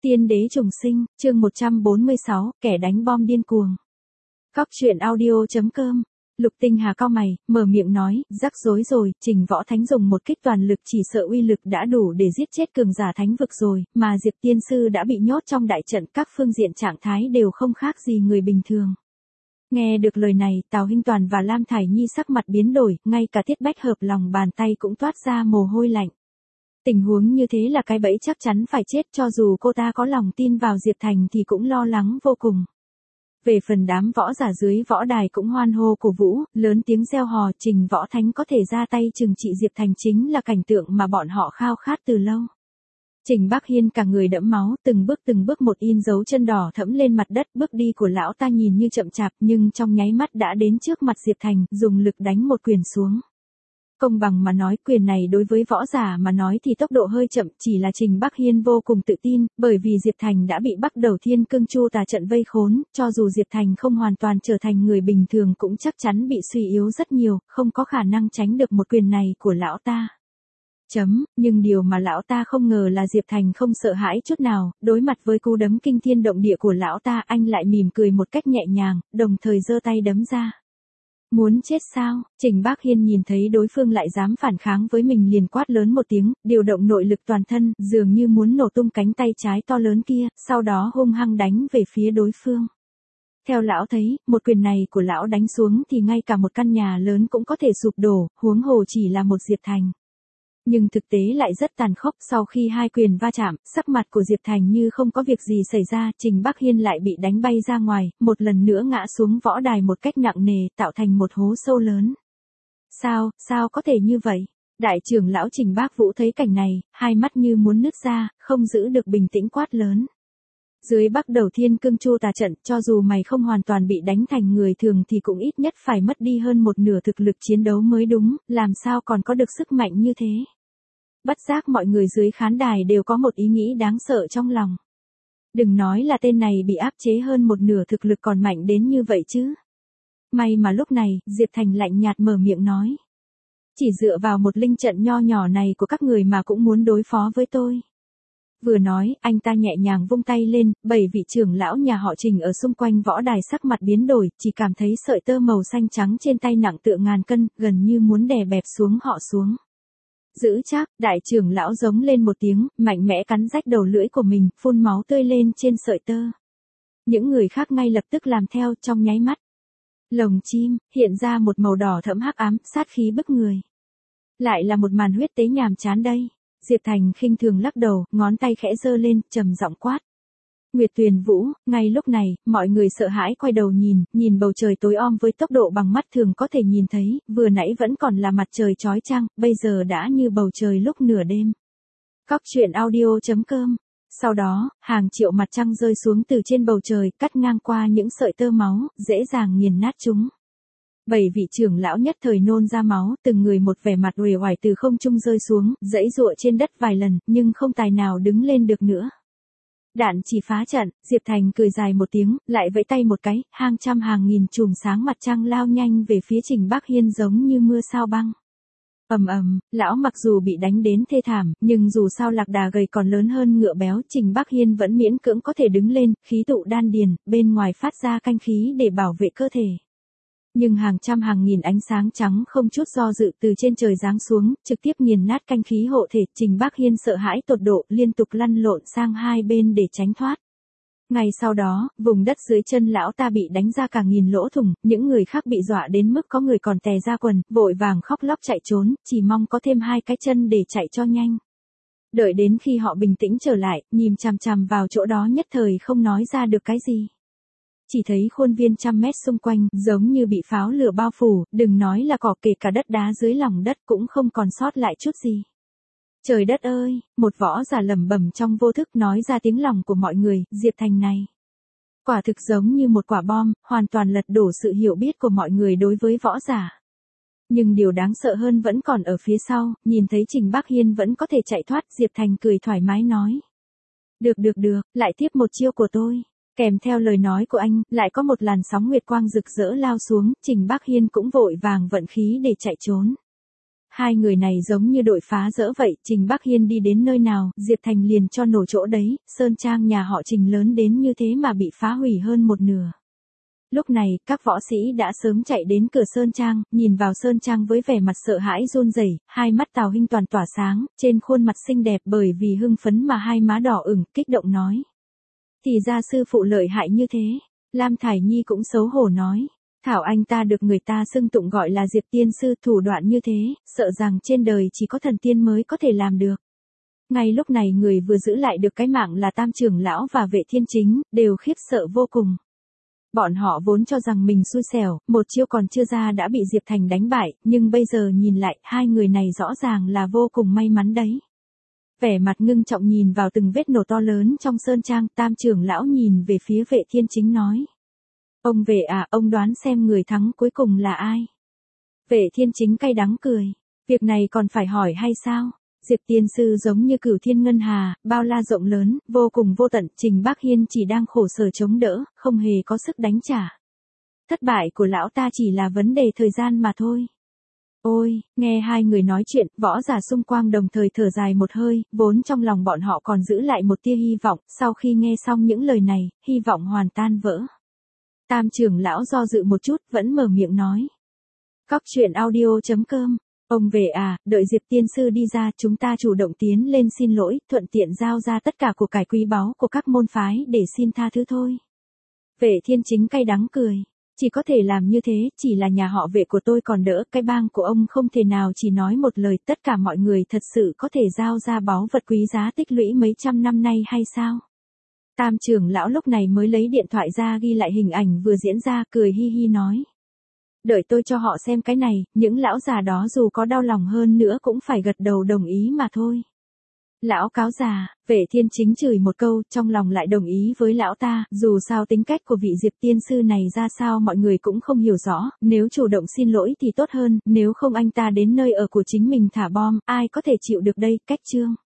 Tiên đế trùng sinh, chương 146, kẻ đánh bom điên cuồng. Cóc truyện audio.com. Lục Tinh Hà cau mày, mở miệng nói, rắc rối rồi, Trình Võ Thánh dùng một kích toàn lực chỉ sợ uy lực đã đủ để giết chết cường giả thánh vực rồi, mà Diệp Tiên Sư đã bị nhốt trong đại trận, các phương diện trạng thái đều không khác gì người bình thường. Nghe được lời này, Tào Hinh Toàn và Lam Thải Nhi sắc mặt biến đổi, ngay cả Tiết Bách Hợp lòng bàn tay cũng toát ra mồ hôi lạnh. Tình huống như thế là cái bẫy chắc chắn phải chết, cho dù cô ta có lòng tin vào Diệp Thành thì cũng lo lắng vô cùng. Về phần đám võ giả dưới võ đài cũng hoan hô cổ vũ, lớn tiếng reo hò, Trình Võ Thánh có thể ra tay trừng trị Diệp Thành chính là cảnh tượng mà bọn họ khao khát từ lâu. Trình Bắc Hiên cả người đẫm máu, từng bước một in dấu chân đỏ thẫm lên mặt đất, bước đi của lão ta nhìn như chậm chạp nhưng trong nháy mắt đã đến trước mặt Diệp Thành, dùng lực đánh một quyền xuống. Công bằng mà nói, quyền này đối với võ giả mà nói thì tốc độ hơi chậm, chỉ là Trình Bắc Hiên vô cùng tự tin, bởi vì Diệp Thành đã bị bắt đầu Thiên Cương Chu Tà trận vây khốn, cho dù Diệp Thành không hoàn toàn trở thành người bình thường cũng chắc chắn bị suy yếu rất nhiều, không có khả năng tránh được một quyền này của lão ta. Nhưng điều mà lão ta không ngờ là Diệp Thành không sợ hãi chút nào, đối mặt với cú đấm kinh thiên động địa của lão ta, anh lại mỉm cười một cách nhẹ nhàng, đồng thời giơ tay đấm ra. Muốn chết sao? Trình Bắc Hiên nhìn thấy đối phương lại dám phản kháng với mình liền quát lớn một tiếng, điều động nội lực toàn thân, dường như muốn nổ tung cánh tay trái to lớn kia, sau đó hung hăng đánh về phía đối phương. Theo lão thấy, một quyền này của lão đánh xuống thì ngay cả một căn nhà lớn cũng có thể sụp đổ, huống hồ chỉ là một Diệp Thành. Nhưng thực tế lại rất tàn khốc, sau khi hai quyền va chạm, sắc mặt của Diệp Thành như không có việc gì xảy ra, Trình Bắc Hiên lại bị đánh bay ra ngoài, một lần nữa ngã xuống võ đài một cách nặng nề, tạo thành một hố sâu lớn. Sao có thể như vậy? Đại trưởng lão Trình Bác Vũ thấy cảnh này, hai mắt như muốn nứt ra, không giữ được bình tĩnh quát lớn. Dưới Bắc Đầu Thiên Cương Chu Tà trận, cho dù mày không hoàn toàn bị đánh thành người thường thì cũng ít nhất phải mất đi hơn một nửa thực lực chiến đấu mới đúng, làm sao còn có được sức mạnh như thế? Bất giác mọi người dưới khán đài đều có một ý nghĩ đáng sợ trong lòng. Đừng nói là tên này bị áp chế hơn một nửa thực lực còn mạnh đến như vậy chứ. May mà lúc này, Diệp Thành lạnh nhạt mở miệng nói. Chỉ dựa vào một linh trận nho nhỏ này của các người mà cũng muốn đối phó với tôi. Vừa nói, anh ta nhẹ nhàng vung tay lên, 7 vị trưởng lão nhà họ Trình ở xung quanh võ đài sắc mặt biến đổi, chỉ cảm thấy sợi tơ màu xanh trắng trên tay nặng tựa ngàn cân, gần như muốn đè bẹp xuống họ xuống. Giữ chắc, đại trưởng lão giống lên một tiếng, mạnh mẽ cắn rách đầu lưỡi của mình, phun máu tươi lên trên sợi tơ. Những người khác ngay lập tức làm theo, trong nháy mắt. Lồng chim, hiện ra một màu đỏ thẫm hắc ám, sát khí bức người. Lại là một màn huyết tế nhàm chán đây. Diệp Thành khinh thường lắc đầu, ngón tay khẽ giơ lên, trầm giọng quát. Nguyệt Tuyền Vũ, ngay lúc này, mọi người sợ hãi quay đầu nhìn bầu trời tối om với tốc độ bằng mắt thường có thể nhìn thấy, vừa nãy vẫn còn là mặt trời chói chang, bây giờ đã như bầu trời lúc nửa đêm. Cóc truyện audio.com. Sau đó, hàng triệu mặt trăng rơi xuống từ trên bầu trời, cắt ngang qua những sợi tơ máu, dễ dàng nghiền nát chúng. 7 vị trưởng lão nhất thời nôn ra máu, từng người một vẻ mặt uể oải từ không trung rơi xuống, giãy giụa trên đất vài lần, nhưng không tài nào đứng lên được nữa. Đạn chỉ phá trận, Diệp Thành cười dài một tiếng, lại vẫy tay một cái, hàng trăm hàng nghìn chùm sáng mặt trăng lao nhanh về phía Trình Bắc Hiên giống như mưa sao băng. Lão mặc dù bị đánh đến thê thảm, nhưng dù sao lạc đà gầy còn lớn hơn ngựa béo, Trình Bắc Hiên vẫn miễn cưỡng có thể đứng lên, khí tụ đan điền, bên ngoài phát ra canh khí để bảo vệ cơ thể. Nhưng hàng trăm hàng nghìn ánh sáng trắng không chút do dự từ trên trời giáng xuống, trực tiếp nghiền nát canh khí hộ thể, Trình Bắc Hiên sợ hãi tột độ, liên tục lăn lộn sang hai bên để tránh thoát. Ngay sau đó, vùng đất dưới chân lão ta bị đánh ra cả nghìn lỗ thủng, những người khác bị dọa đến mức có người còn tè ra quần, vội vàng khóc lóc chạy trốn, chỉ mong có thêm hai cái chân để chạy cho nhanh. Đợi đến khi họ bình tĩnh trở lại, nhìn chằm chằm vào chỗ đó nhất thời không nói ra được cái gì. Chỉ thấy khuôn viên trăm mét xung quanh, giống như bị pháo lửa bao phủ, đừng nói là cỏ, kể cả đất đá dưới lòng đất cũng không còn sót lại chút gì. Trời đất ơi, một võ giả lẩm bẩm trong vô thức nói ra tiếng lòng của mọi người, Diệp Thành này. Quả thực giống như một quả bom, hoàn toàn lật đổ sự hiểu biết của mọi người đối với võ giả. Nhưng điều đáng sợ hơn vẫn còn ở phía sau, nhìn thấy Trình Bắc Hiên vẫn có thể chạy thoát, Diệp Thành cười thoải mái nói. Được, lại tiếp một chiêu của tôi. Kèm theo lời nói của anh, lại có một làn sóng nguyệt quang rực rỡ lao xuống, Trình Bắc Hiên cũng vội vàng vận khí để chạy trốn. Hai người này giống như đội phá dỡ vậy, Trình Bắc Hiên đi đến nơi nào, Diệp Thành liền cho nổ chỗ đấy, sơn trang nhà họ Trình lớn đến như thế mà bị phá hủy hơn một nửa. Lúc này, các võ sĩ đã sớm chạy đến cửa sơn trang, nhìn vào sơn trang với vẻ mặt sợ hãi run rẩy, hai mắt Tào Hinh Toàn tỏa sáng, trên khuôn mặt xinh đẹp bởi vì hưng phấn mà hai má đỏ ửng, kích động nói. Thì ra sư phụ lợi hại như thế, Lam Thải Nhi cũng xấu hổ nói. Thảo anh ta được người ta xưng tụng gọi là Diệp tiên sư, thủ đoạn như thế, sợ rằng trên đời chỉ có thần tiên mới có thể làm được. Ngay lúc này người vừa giữ lại được cái mạng là Tam trưởng lão và Vệ Thiên Chính, đều khiếp sợ vô cùng. Bọn họ vốn cho rằng mình xui xẻo, một chiêu còn chưa ra đã bị Diệp Thành đánh bại, nhưng bây giờ nhìn lại, hai người này rõ ràng là vô cùng may mắn đấy. Vẻ mặt ngưng trọng nhìn vào từng vết nổ to lớn trong sơn trang, Tam trưởng lão nhìn về phía Vệ Thiên Chính nói. Ông Vệ à, ông đoán xem người thắng cuối cùng là ai? Vệ Thiên Chính cay đắng cười. Việc này còn phải hỏi hay sao? Diệp tiên sư giống như cửu thiên ngân hà, bao la rộng lớn, vô cùng vô tận, Trình Bắc Hiên chỉ đang khổ sở chống đỡ, không hề có sức đánh trả. Thất bại của lão ta chỉ là vấn đề thời gian mà thôi. Ôi, nghe hai người nói chuyện, võ giả xung quanh đồng thời thở dài một hơi, vốn trong lòng bọn họ còn giữ lại một tia hy vọng, sau khi nghe xong những lời này, hy vọng hoàn tan vỡ. Tam trưởng lão do dự một chút, vẫn mở miệng nói. Cóc truyện audio.com. Ông Vệ à, đợi Diệp tiên sư đi ra, chúng ta chủ động tiến lên xin lỗi, thuận tiện giao ra tất cả của cải quý báu của các môn phái để xin tha thứ thôi. Vệ Thiên Chính cay đắng cười. Chỉ có thể làm như thế, chỉ là nhà họ Vệ của tôi còn đỡ, cái bang của ông không thể nào chỉ nói một lời, tất cả mọi người thật sự có thể giao ra báu vật quý giá tích lũy mấy trăm năm nay hay sao? Tam trưởng lão lúc này mới lấy điện thoại ra ghi lại hình ảnh vừa diễn ra, cười hi hi nói. Đợi tôi cho họ xem cái này, những lão già đó dù có đau lòng hơn nữa cũng phải gật đầu đồng ý mà thôi. Lão cáo già, Vệ Thiên Chính chửi một câu, trong lòng lại đồng ý với lão ta, dù sao tính cách của vị Diệp tiên sư này ra sao mọi người cũng không hiểu rõ, nếu chủ động xin lỗi thì tốt hơn, nếu không anh ta đến nơi ở của chính mình thả bom, ai có thể chịu được đây, cách chương.